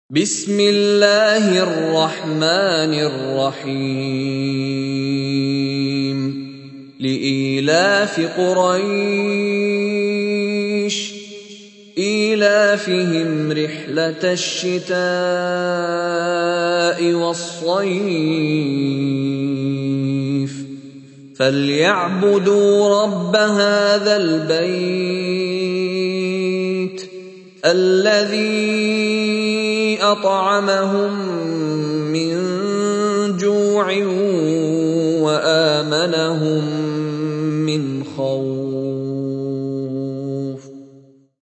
بسم الله الرحمن الرحيم لإيلاف قريش إيلافهم رحلة الشتاء والصيف فليعبدوا رب هذا البيت الذي أطعمهم من جوع وآمنهم من خوف.